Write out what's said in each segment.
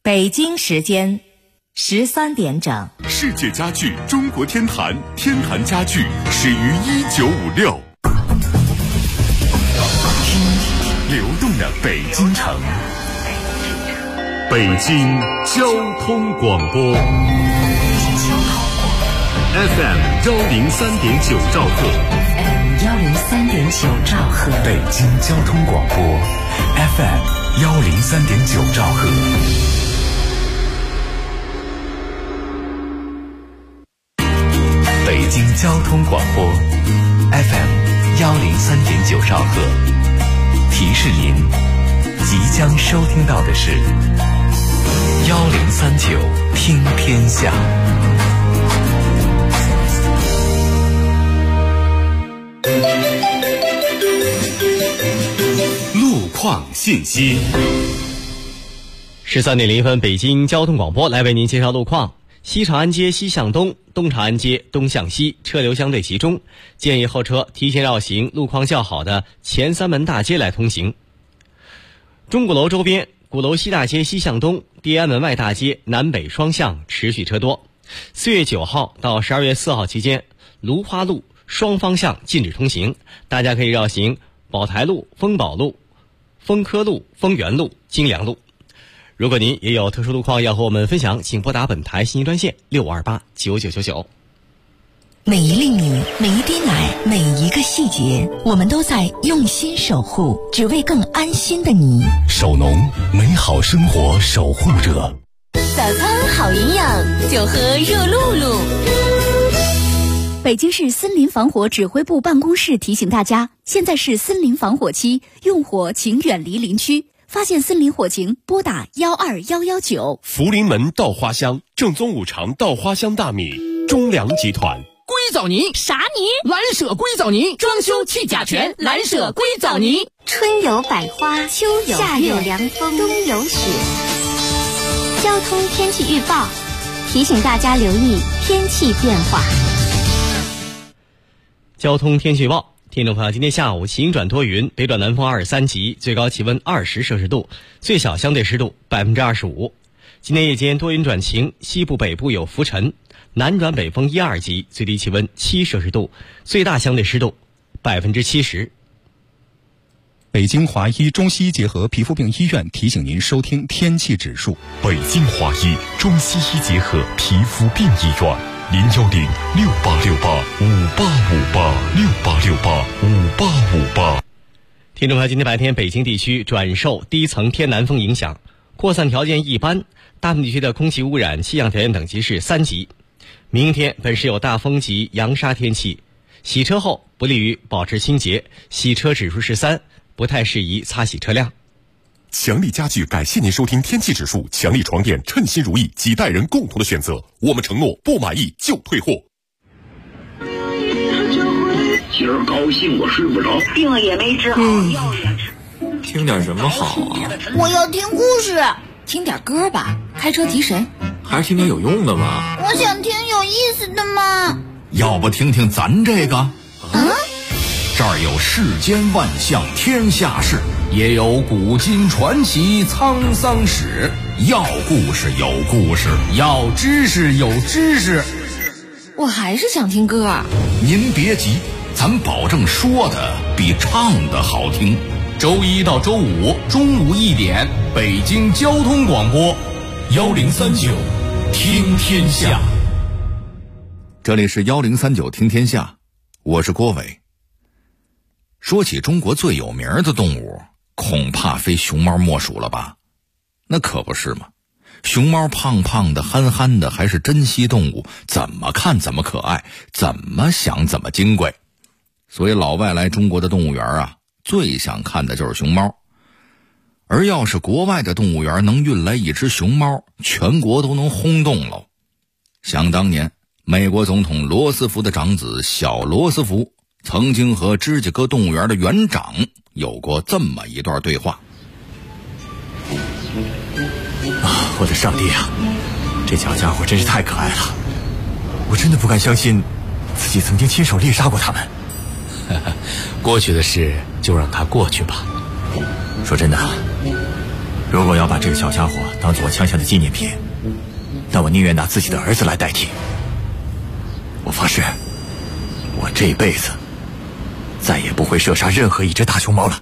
北京时间13点整。 世界家具中国天坛，天坛家具始于1956。听流动的北京城，北京交通广播 FM 103.9兆赫 103.9兆赫， 北京交通广播 FM 103.9兆赫。北京交通广播 FM 103.9兆赫，提示您即将收听到的是1039听天下。路况信息。 13点0分，北京交通广播来为您介绍路况。西长安街西向东，东长安街东向西车流相对集中，建议后车提前绕行路况较好的前三门大街来通行。钟鼓楼周边，鼓楼西大街西向东、地安门外大街南北双向持续车多。4月9号到12月4号期间，芦花路双方向禁止通行，大家可以绕行宝台路、丰宝路、丰科路、丰源路、金良路。如果您也有特殊路况要和我们分享，请拨打本台信息专线65289999。 每一粒米，每一滴奶，每一个细节，我们都在用心守护，只为更安心的你。 守农，美好生活守护者。 早餐好营养，就喝热露露。 北京市森林防火指挥部办公室提醒大家，现在是森林防火期，用火请远离林区。发现森林火情，拨打12119。 福临门稻花香，正宗五常稻花香大米，中粮集团。 硅藻泥啥泥？ 蓝舍硅藻泥，装修去甲醛，蓝舍硅藻泥。 春有百花，秋有夏有凉风，冬有雪。交通天气预报提醒大家留意天气变化。 交通天气预报，听众朋友，今天下午晴转多云，北转南风23级，最高气温20摄氏度，最小相对湿度25%。今天夜间多云转晴，西部北部有浮尘，南转北风1、2级，最低气温7摄氏度，最大相对湿度70%。 北京华医中西医结合皮肤病医院提醒您收听天气指数。 北京华医中西医结合皮肤病医院，0106868585858，6885858。 听众朋友，今天白天北京地区转受低层偏南风影响，扩散条件一般，大部分地区的空气污染气象条件等级是3级。明天本市有大风及扬沙天气，洗车后不利于保持清洁，洗车指数是3，不太适宜擦洗车辆。 强力家具感谢您收听天气指数，强力床垫称心如意，几代人共同的选择，我们承诺不满意就退货。 今儿高兴我睡不着， 病也没治好，药也吃。 听点什么好啊？ 我要听故事。 听点歌吧，开车提神。 还是听点有用的吧。 我想听有意思的嘛。 要不听听咱这个？这儿有世间万象天下事，也有古今传奇沧桑史。要故事有故事，要知识有知识。 我还是想听歌啊。 您别急，咱保证说的比唱的好听。周一到周五中午1点，北京交通广播1039听天下。这里是1039听天下，我是郭伟。说起中国最有名的动物，恐怕非熊猫莫属了吧？那可不是嘛，熊猫胖胖的憨憨的，还是珍稀动物，怎么看怎么可爱，怎么想怎么金贵。所以老外来中国的动物园啊，最想看的就是熊猫。而要是国外的动物园能运来一只熊猫，全国都能轰动了。想当年，美国总统罗斯福的长子小罗斯福曾经和芝加哥动物园的园长有过这么一段对话。 我的上帝啊，这小家伙真是太可爱了，我真的不敢相信自己曾经亲手猎杀过他们。 过去的事就让它过去吧。 说真的， 如果要把这个小家伙当做我枪下的纪念品，那我宁愿拿自己的儿子来代替。我发誓，我这辈子再也不会射杀任何一只大熊猫了。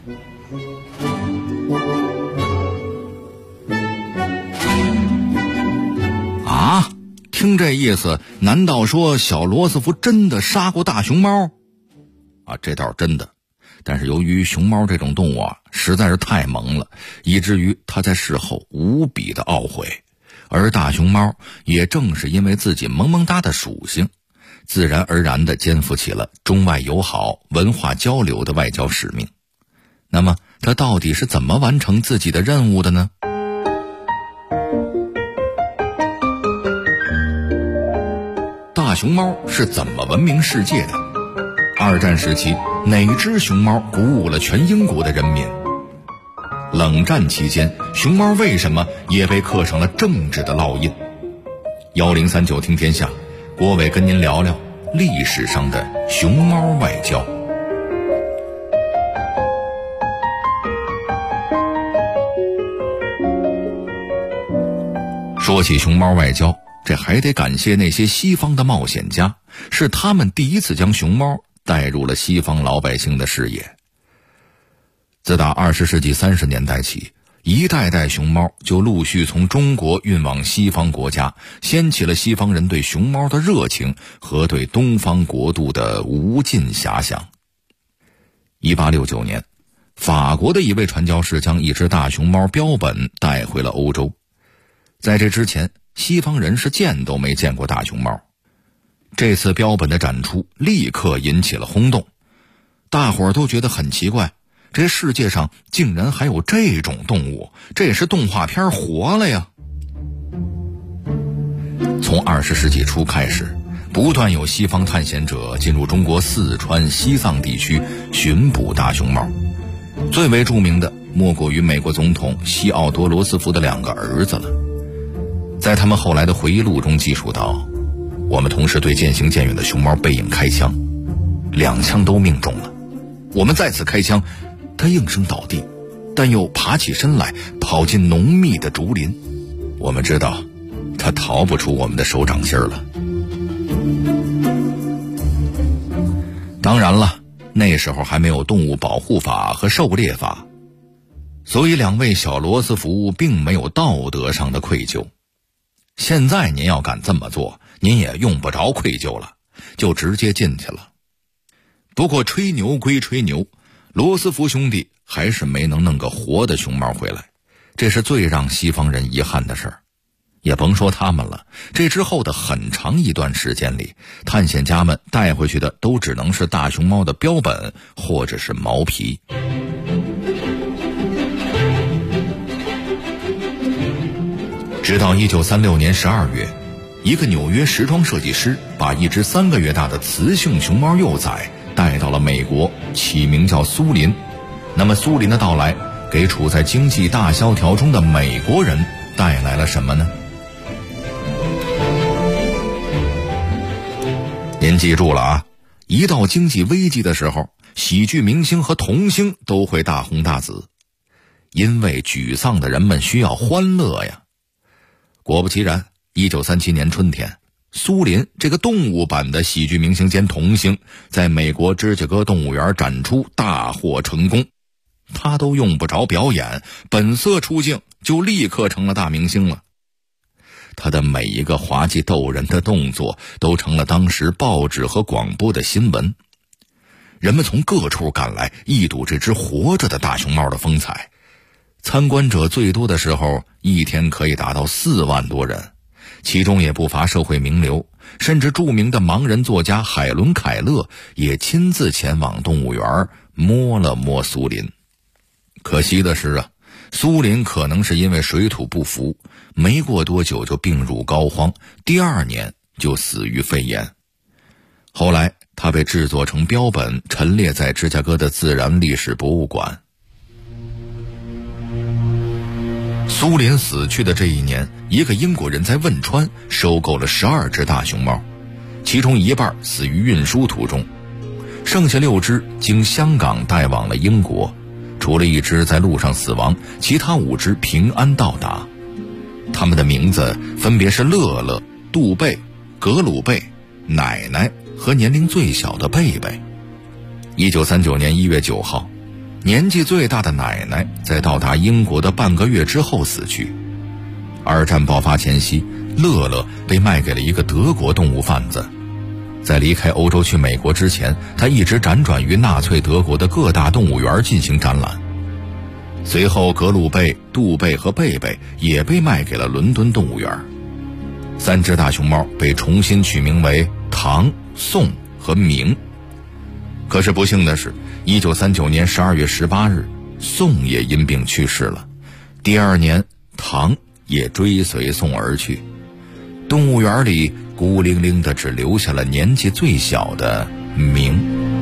啊，听这意思，难道说小罗斯福真的杀过大熊猫？啊，这倒是真的。但是由于熊猫这种动物啊实在是太萌了，以至于他在事后无比的懊悔。而大熊猫也正是因为自己萌萌哒的属性，自然而然地肩负起了中外友好、文化交流的外交使命。那么他到底是怎么完成自己的任务的呢？大熊猫是怎么闻名世界的？二战时期，哪只熊猫鼓舞了全英国的人民？冷战期间，熊猫为什么也被刻上了政治的烙印？1039听天下，郭伟跟您聊聊历史上的熊猫外交。说起熊猫外交，这还得感谢那些西方的冒险家，是他们第一次将熊猫带入了西方老百姓的视野。自打20世纪30年代起，一代代熊猫就陆续从中国运往西方国家，掀起了西方人对熊猫的热情和对东方国度的无尽遐想。1869年，法国的一位传教士将一只大熊猫标本带回了欧洲。在这之前，西方人是见都没见过大熊猫。这次标本的展出立刻引起了轰动，大伙儿都觉得很奇怪，这世界上竟然还有这种动物，这也是动画片活了呀。从20世纪初开始，不断有西方探险者进入中国四川、西藏地区寻捕大熊猫。最为著名的莫过于美国总统西奥多·罗斯福的2个儿子了。在他们后来的回忆录中记述到，我们同时对渐行渐远的熊猫背影开枪，2枪都命中了。我们再次开枪，它应声倒地，但又爬起身来，跑进浓密的竹林。我们知道，它逃不出我们的手掌心了。当然了，那时候还没有动物保护法和狩猎法，所以2位小罗斯福并没有道德上的愧疚。现在您要敢这么做，您也用不着愧疚了，就直接进去了。不过吹牛归吹牛，罗斯福兄弟还是没能弄个活的熊猫回来，这是最让西方人遗憾的事儿。也甭说他们了，这之后的很长一段时间里，探险家们带回去的都只能是大熊猫的标本或者是毛皮。直到1936年12月，一个纽约时装设计师把一只3个月大的雌性熊猫幼崽带到了美国，起名叫苏林。那么苏林的到来给处在经济大萧条中的美国人带来了什么呢？您记住了啊，一到经济危机的时候，喜剧明星和童星都会大红大紫，因为沮丧的人们需要欢乐呀。果不其然，1937年春天，苏林这个动物版的喜剧明星兼童星在美国芝加哥动物园展出，大获成功。他都用不着表演，本色出镜就立刻成了大明星了。他的每一个滑稽逗人的动作都成了当时报纸和广播的新闻。人们从各处赶来，一睹这只活着的大熊猫的风采。参观者最多的时候，一天可以达到4万多人，其中也不乏社会名流，甚至著名的盲人作家海伦·凯勒也亲自前往动物园摸了摸苏林。可惜的是啊，苏林可能是因为水土不服，没过多久就病入膏肓，第2年就死于肺炎。后来他被制作成标本，陈列在芝加哥的自然历史博物馆。苏林死去的这一年，一个英国人在汶川收购了12只大熊猫，其中1半死于运输途中，剩下6只经香港带往了英国， 除了一只在路上死亡，其他5只平安到达。它们的名字分别是乐乐、杜贝、格鲁贝、奶奶和年龄最小的贝贝。1939年1月9号，年纪最大的奶奶在到达英国的半个月之后死去。2战爆发前夕，乐乐被卖给了一个德国动物贩子。在离开欧洲去美国之前，他一直辗转于纳粹德国的各大动物园进行展览。随后格鲁贝、杜贝和贝贝也被卖给了伦敦动物园。3只大熊猫被重新取名为唐、宋和明。可是不幸的是，1939年12月18日，宋也因病去世了。第2年，唐也追随宋而去。动物园里孤零零的只留下了年纪最小的明。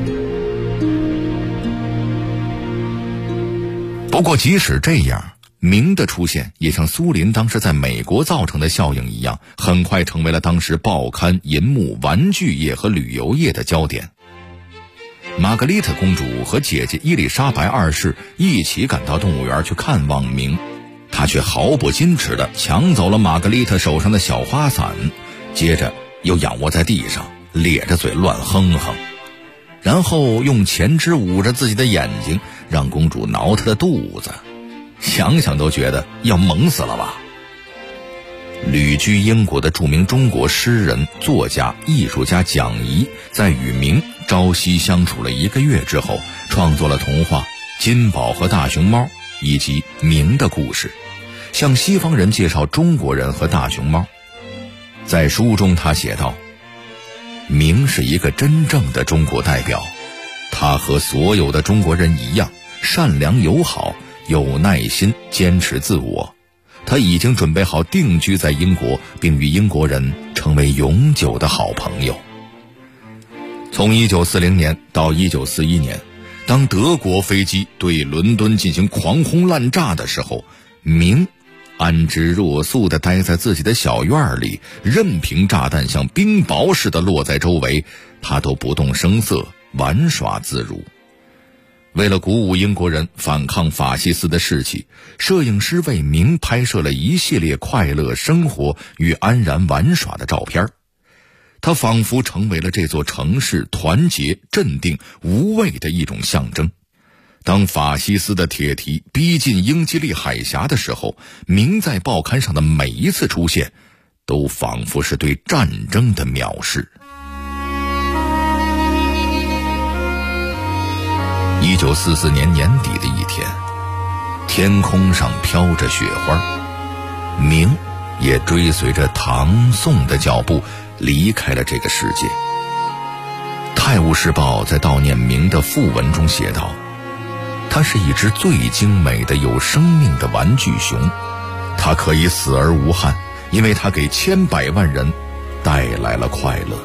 不过即使这样，明的出现也像苏林当时在美国造成的效应一样，很快成为了当时报刊、银幕、玩具业和旅游业的焦点。玛格丽特公主和姐姐伊丽莎白2世一起赶到动物园去看望明，她却毫不矜持地抢走了玛格丽特手上的小花伞，接着又仰卧在地上，咧着嘴乱哼哼，然后用前肢捂着自己的眼睛，让公主挠她的肚子，想想都觉得要萌死了吧。旅居英国的著名中国诗人、作家、艺术家蒋怡，在与明朝夕相处了1个月之后，创作了童话《金宝和大熊猫》以及明的故事，向西方人介绍中国人和大熊猫。在书中他写道，明是一个真正的中国代表，他和所有的中国人一样，善良友好，有耐心，坚持自我。他已经准备好定居在英国，并与英国人成为永久的好朋友。从1940年到1941年，当德国飞机对伦敦进行狂轰滥炸的时候，明安之若素地待在自己的小院里，任凭炸弹像冰雹似的落在周围，他都不动声色，玩耍自如。为了鼓舞英国人反抗法西斯的士气，摄影师为明拍摄了一系列快乐生活与安然玩耍的照片。他仿佛成为了这座城市团结、镇定、无畏的一种象征。当法西斯的铁蹄逼近英吉利海峡的时候，明在报刊上的每一次出现，都仿佛是对战争的藐视。1944年年底的一天，天空上飘着雪花，明也追随着唐宋的脚步离开了这个世界。《泰晤士报》在悼念明的讣文中写道，它是一只最精美的有生命的玩具熊，它可以死而无憾，因为它给千百万人带来了快乐。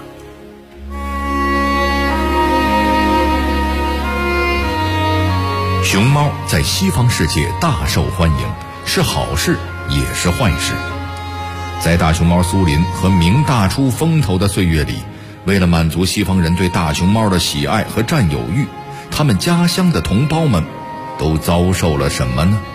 熊猫在西方世界大受欢迎，是好事也是坏事。在大熊猫苏林和明大出风头的岁月里，为了满足西方人对大熊猫的喜爱和占有欲，他们家乡的同胞们都遭受了什么呢？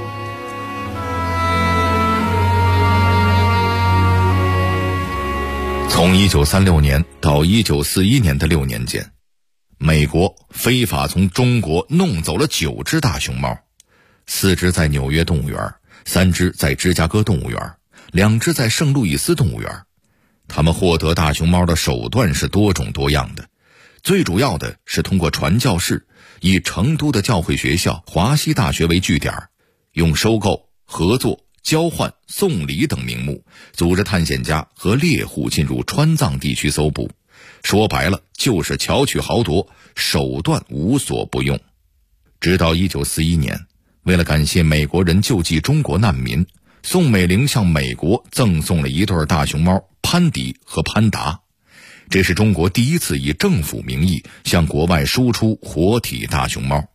从1936年到1941年的6年间，美国非法从中国弄走了9只大熊猫，4只在纽约动物园，3只在芝加哥动物园，2只在圣路易斯动物园。他们获得大熊猫的手段是多种多样的，最主要的是通过传教士，以成都的教会学校华西大学为据点，用收购、合作、交换、送礼等名目，组织探险家和猎户进入川藏地区搜捕。说白了就是巧取豪夺，手段无所不用。直到1941年，为了感谢美国人救济中国难民，宋美龄向美国赠送了一对大熊猫潘迪和潘达，这是中国第一次以政府名义向国外输出活体大熊猫。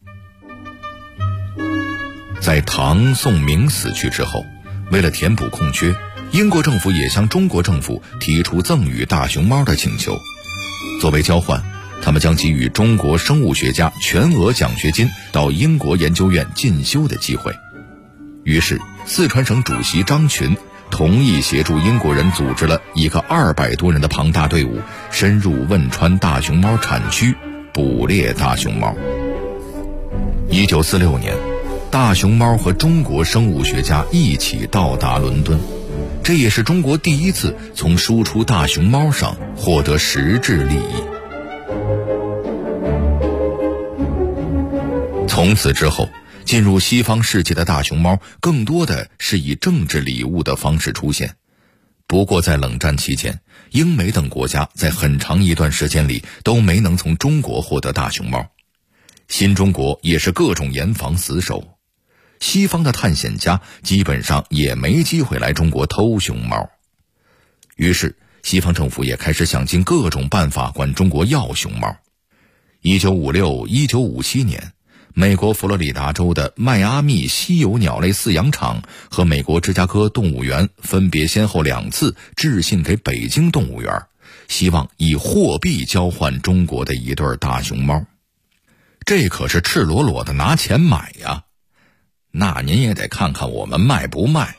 在唐宋明死去之后，为了填补空缺，英国政府也向中国政府提出赠予大熊猫的请求。作为交换， 他们将给予中国生物学家全额奖学金到英国研究院进修的机会。于是四川省主席张群同意协助英国人组织了一个200多人的庞大队伍，深入汶川大熊猫产区捕猎大熊猫。1946年，大熊猫和中国生物学家一起到达伦敦，这也是中国第一次从输出大熊猫上获得实质利益。从此之后，进入西方世界的大熊猫更多的是以政治礼物的方式出现。不过在冷战期间，英美等国家在很长一段时间里都没能从中国获得大熊猫，新中国也是各种严防死守，西方的探险家基本上也没机会来中国偷熊猫。于是西方政府也开始想尽各种办法管中国要熊猫。1956、1957年，美国佛罗里达州的迈阿密稀有鸟类饲养场和美国芝加哥动物园分别先后2次致信给北京动物园，希望以货币交换中国的一对大熊猫。这可是赤裸裸的拿钱买呀，那您也得看看我们卖不卖。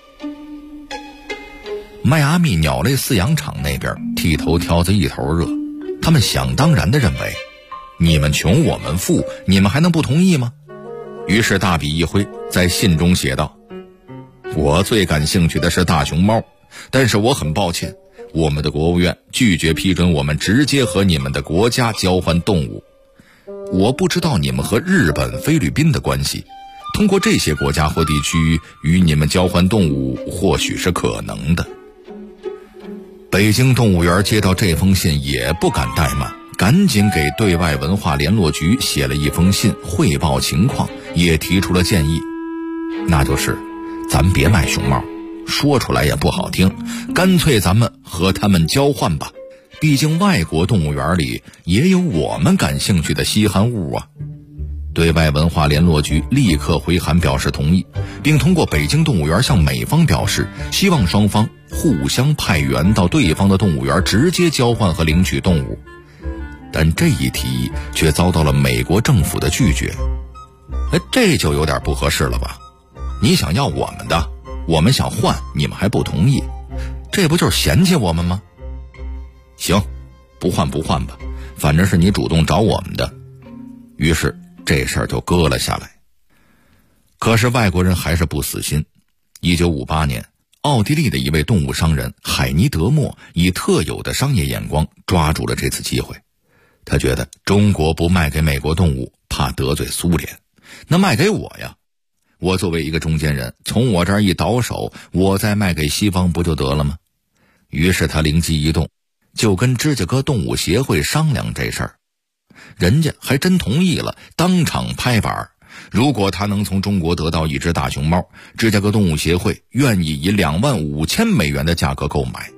迈阿密鸟类饲养场那边剃头挑子一头热，他们想当然地认为，你们穷我们富，你们还能不同意吗？于是大笔一挥，在信中写道：我最感兴趣的是大熊猫，但是我很抱歉，我们的国务院拒绝批准我们直接和你们的国家交换动物。我不知道你们和日本、菲律宾的关系，通过这些国家或地区与你们交换动物或许是可能的。北京动物园接到这封信也不敢怠慢，赶紧给对外文化联络局写了一封信汇报情况，也提出了建议，那就是咱别卖熊猫，说出来也不好听，干脆咱们和他们交换吧，毕竟外国动物园里也有我们感兴趣的稀罕物啊。对外文化联络局立刻回函表示同意，并通过北京动物园向美方表示，希望双方互相派员到对方的动物园直接交换和领取动物。但这一提议却遭到了美国政府的拒绝。这就有点不合适了吧？你想要我们的，我们想换，你们还不同意，这不就是嫌弃我们吗？行，不换吧，反正是你主动找我们的。于是这事儿就搁了下来。可是外国人还是不死心。1958年，奥地利的一位动物商人海尼德默以特有的商业眼光抓住了这次机会。他觉得中国不卖给美国动物，怕得罪苏联，那卖给我呀，我作为一个中间人，从我这儿一倒手，我再卖给西方不就得了吗？于是他灵机一动，就跟芝加哥动物协会商量这事儿，人家还真同意了，当场拍板，如果他能从中国得到一只大熊猫，芝加哥动物协会愿意以$25,000的价格购买。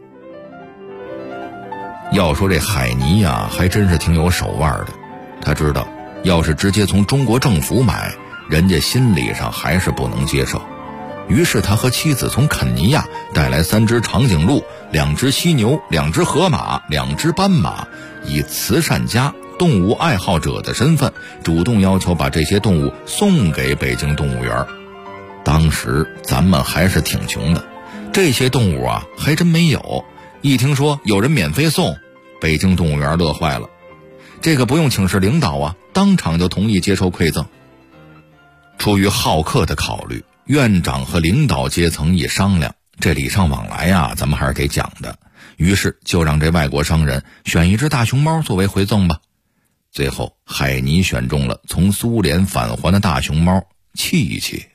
要说这海尼呀，还真是挺有手腕的。他知道，要是直接从中国政府买，人家心理上还是不能接受。于是他和妻子从肯尼亚带来3只长颈鹿、2只犀牛、2只河马、2只斑马，以慈善家、动物爱好者的身份，主动要求把这些动物送给北京动物园。当时咱们还是挺穷的，这些动物啊还真没有。一听说有人免费送，北京动物园乐坏了，这个不用请示领导啊，当场就同意接受馈赠。出于好客的考虑，院长和领导阶层一商量，这礼尚往来啊，咱们还是得讲的，于是就让这外国商人选一只大熊猫作为回赠吧。最后海尼选中了从苏联返还的大熊猫契契。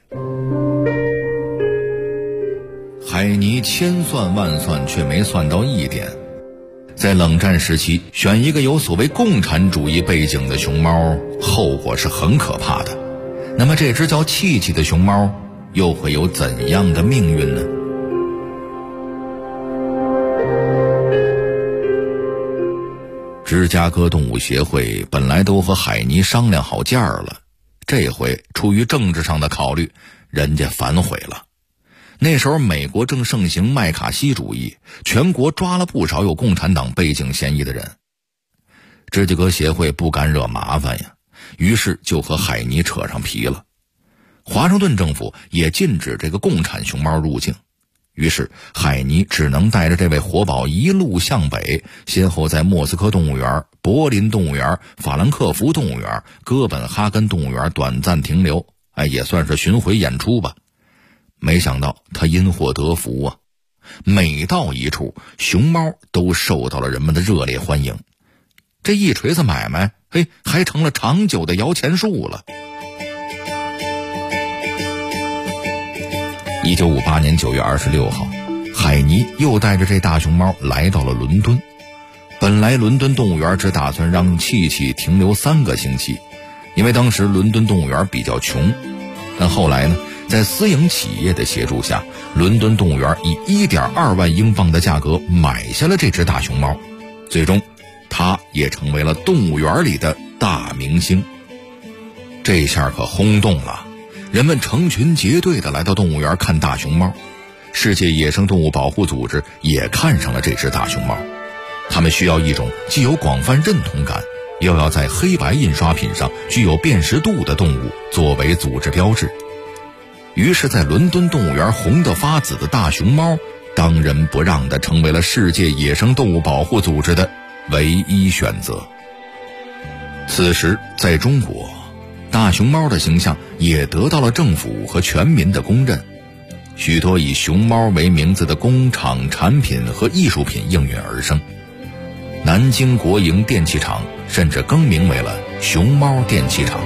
海尼千算万算却没算到一点，在冷战时期选一个有所谓共产主义背景的熊猫，后果是很可怕的。那么这只叫契契的熊猫又会有怎样的命运呢？芝加哥动物协会本来都和海尼商量好价了，这回出于政治上的考虑，人家反悔了。那时候美国正盛行麦卡锡主义，全国抓了不少有共产党背景嫌疑的人。 知己阁协会不敢惹麻烦呀，于是就和海尼扯上皮了。华盛顿政府也禁止这个共产熊猫入境，于是海尼只能带着这位活宝一路向北，先后在莫斯科动物园、柏林动物园、法兰克福动物园、哥本哈根动物园短暂停留，也算是巡回演出吧。没想到他因祸得福啊，每到一处，熊猫都受到了人们的热烈欢迎。这一锤子买卖，还成了长久的摇钱树了。1958年9月26号，海尼又带着这大熊猫来到了伦敦。本来伦敦动物园只打算让契契停留3个星期，因为当时伦敦动物园比较穷。但后来呢，在私营企业的协助下，伦敦动物园以1.2万英镑的价格买下了这只大熊猫，最终它也成为了动物园里的大明星。这下可轰动了，人们成群结队地来到动物园看大熊猫。世界野生动物保护组织也看上了这只大熊猫，他们需要一种既有广泛认同感，又要在黑白印刷品上具有辨识度的动物作为组织标志。于是在伦敦动物园红得发紫的大熊猫，当仁不让地成为了世界野生动物保护组织的唯一选择。此时在中国，大熊猫的形象也得到了政府和全民的公认，许多以熊猫为名字的工厂、产品和艺术品应运而生。南京国营电器厂甚至更名为了熊猫电器厂。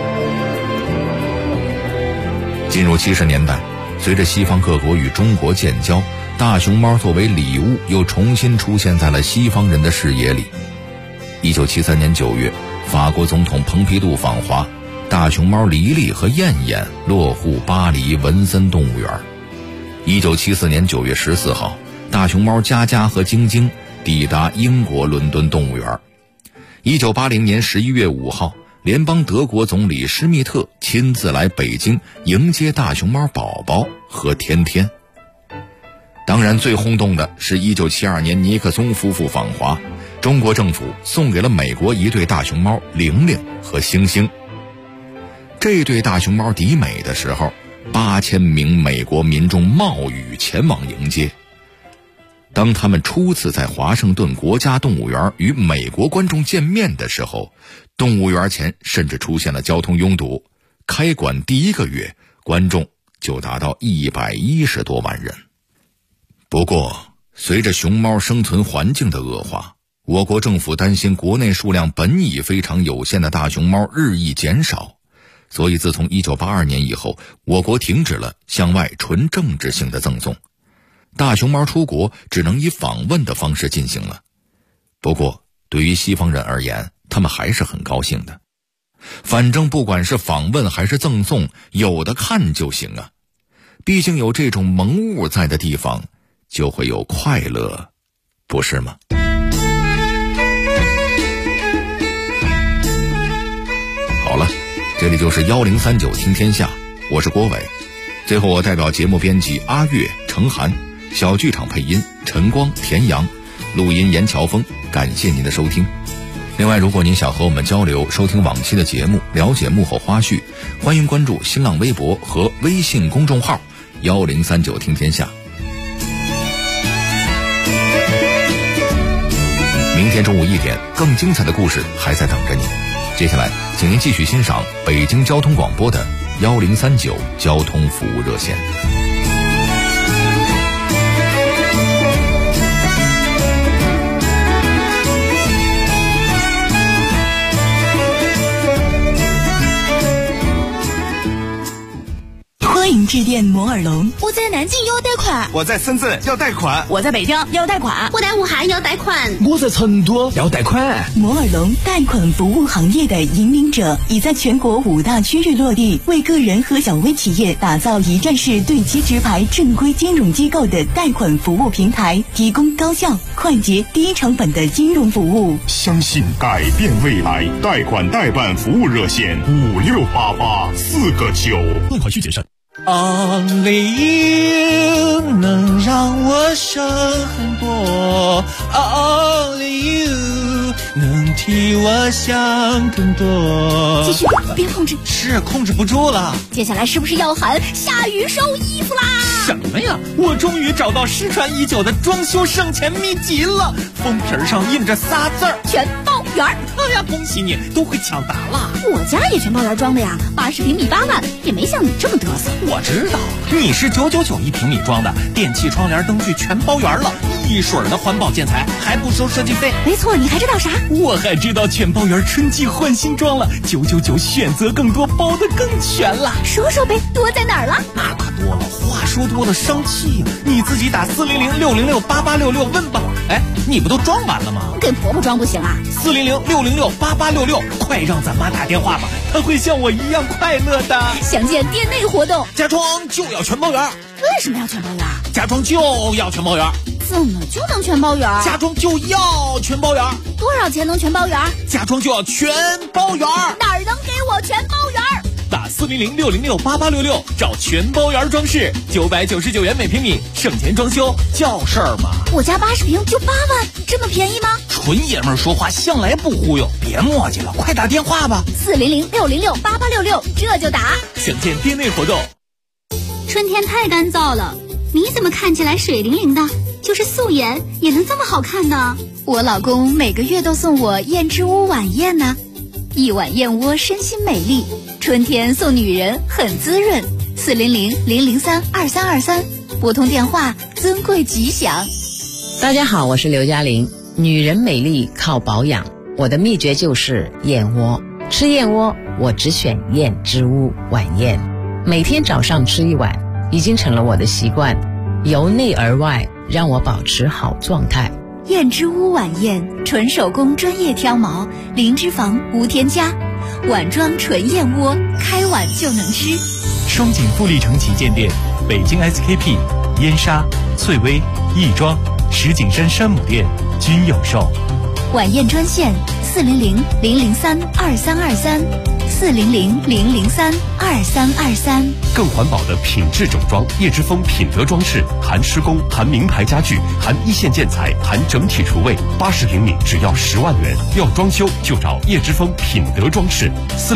进入70年代，随着西方各国与中国建交，大熊猫作为礼物又重新出现在了西方人的视野里。1973年9月，法国总统蓬皮杜访华，大熊猫黎黎和燕燕落户巴黎文森动物园。1974年9月14号，大熊猫佳佳和晶晶抵达英国伦敦动物园。1980年11月5号，联邦德国总理施密特亲自来北京迎接大熊猫宝宝和天天。当然最轰动的是1972年尼克松夫妇访华，中国政府送给了美国一对大熊猫玲玲和星星。这对大熊猫抵美的时候，8000名美国民众冒雨前往迎接。当他们初次在华盛顿国家动物园与美国观众见面的时候，动物园前甚至出现了交通拥堵。开馆第1个月，观众就达到110多万人。不过，随着熊猫生存环境的恶化，我国政府担心国内数量本已非常有限的大熊猫日益减少，所以自从1982年以后，我国停止了向外纯政治性的赠送，大熊猫出国只能以访问的方式进行了。不过对于西方人而言，他们还是很高兴的，反正不管是访问还是赠送，有的看就行啊。毕竟有这种萌物在的地方，就会有快乐，不是吗？好了，这里就是1039听天下，我是郭伟。最后我代表节目编辑阿月、程涵，小剧场配音陈光、田阳，录音严乔峰，感谢您的收听。另外，如果您想和我们交流、收听往期的节目、了解幕后花絮，欢迎关注新浪微博和微信公众号1039听天下。明天中午1点，更精彩的故事还在等着你。接下来，请您继续欣赏北京交通广播的1039交通服务热线。 欢迎致电摩尔龙。 我在南京要贷款， 我在深圳要贷款， 我在北京要贷款， 我在武汉要贷款， 我在成都要贷款。 摩尔龙贷款服务行业的引领者，已在全国5大区域落地，为个人和小微企业打造一站式对接直排正规金融机构的贷款服务平台，提供高效、快捷、低成本的金融服务。 相信改变未来，贷款代办服务热线5688-4个9， 贷款需谨慎。 Only you 能让我省很多 ，Only you。 能替我想更多。 继续，别控制， 是控制不住了。 接下来是不是要喊下雨收衣服啦？ 什么呀？我终于找到失传已久的装修省钱秘籍了，封皮上印着仨字儿： 全包圆。 哎呀，恭喜你，都会抢答了。 我家也全包圆装的呀，80平米8万，也没像你这么嘚瑟。 我知道，你是999一平米装的，电器、窗帘、灯具全包圆了，一水的环保建材，还不收设计费。 没错，你还知道啥？ 我还知道全包圆春季换新装了，999选择更多，包得更全了。 说说呗，多在哪儿了？ 那可多了，话说多了生气呀！你自己打400-606-8866问吧。哎，你不都装完了吗？ 给婆婆装不行啊 ？400-606-8866，快让咱妈打电话吧，她会像我一样快乐的。 详见店内活动。 家装就要全包圆。 为什么要全包圆？ 家装就要全包圆。 怎么就能全包圆？ 家装就要全包圆。 多少钱能全包圆？ 家装就要全包圆。 哪儿能给我全包圆？ 打400-606-8866，找全包圆装饰，999元每平米，省钱装修叫事儿吗？ 我家80平就8万，这么便宜吗？ 纯爷们儿说话向来不忽悠，别磨叽了，快打电话吧。 400-606-8866，这就打。 详见店内活动。 春天太干燥了，你怎么看起来水灵灵的？就是素颜也能这么好看呢？ 我老公每个月都送我燕之屋晚宴呢，一碗燕窝身心美丽，春天送女人很滋润。400-003-2323，拨通电话，尊贵吉祥。 大家好，我是刘嘉玲。女人美丽靠保养，我的秘诀就是燕窝。吃燕窝，我只选燕之屋晚宴，每天早上吃一碗，已经成了我的习惯，由内而外让我保持好状态。 燕之屋晚宴，纯手工专业挑毛，零脂肪无添加，碗装纯燕窝，开碗就能吃。 双井富力城旗舰店、北京 SKP、燕莎、翠微、亦庄、石景山山姆店均有售。 晚宴专线400-003-2323，400-003-2323。 更环保的品质整装，叶之峰品德装饰，含施工，含名牌家具，含一线建材，含整体厨卫，80平米只要10万元。要装修就找叶之峰品德装饰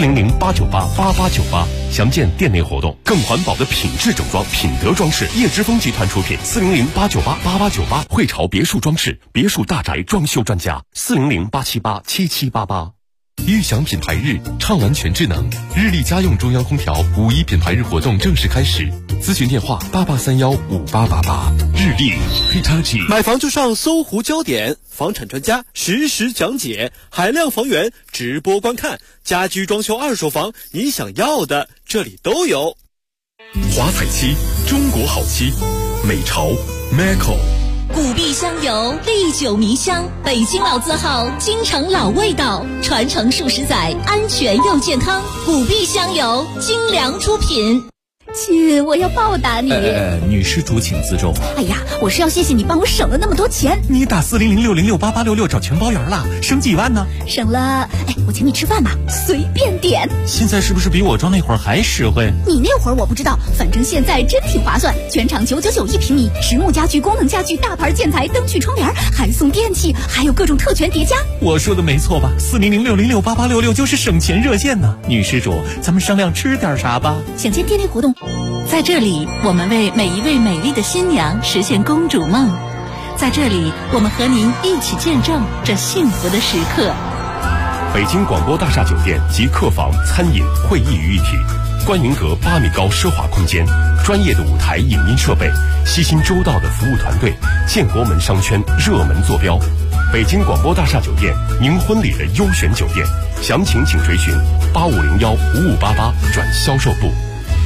，400-898-8898。详见店内活动。更环保的品质整装，品德装饰，叶之峰集团出品，400-898-8898。汇潮别墅装饰，别墅大宅装修专家，400-878-7788。悦享品牌日，畅玩全智能，日立家用中央空调5·1品牌日活动正式开始，咨询电话88315888。日立 Hitachi。 买房就上搜狐焦点，房产专家实时讲解，海量房源直播观看，家居装修二手房，你想要的这里都有。 华彩漆，中国好漆，美潮 Maco。 古壁香油历久弥香，北京老字号，京城老味道，传承数十载，安全又健康。古壁香油精良出品。 亲，我要报答你。 女施主请自重。 哎呀，我是要谢谢你帮我省了那么多钱。 你打400-606-8866找全包圆了，省几万呢？ 省了，我请你吃饭吧，随便点。 现在是不是比我装那会儿还实惠？ 你那会儿我不知道，反正现在真挺划算。全场999一平米，实木家具、功能家具、大牌建材、灯具、窗帘，还送电器，还有各种特权叠加。 我说的没错吧？400-606-8866就是省钱热线呢。女施主，咱们商量吃点啥吧？ 想见店内活动。 在这里，我们为每一位美丽的新娘实现公主梦。在这里，我们和您一起见证这幸福的时刻。 北京广播大厦酒店集客房、餐饮、会议于一体，观云阁8米高奢华空间，专业的舞台影音设备，悉心周到的服务团队，建国门商圈热门坐标。北京广播大厦酒店，您婚礼的优选酒店，详情请垂询8501-5588转销售部。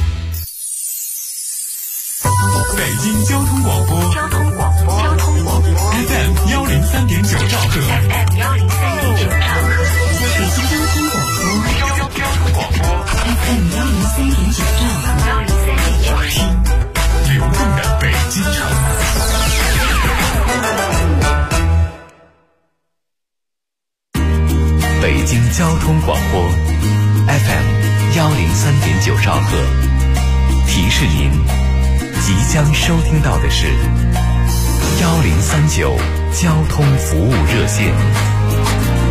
北京交通广播，FM 103.9兆赫， 北京交通广播，FM 103.9兆赫， 听流动的北京城。 北京交通广播 FM 103.9兆赫，提示您即将收听到的是1039交通服务热线。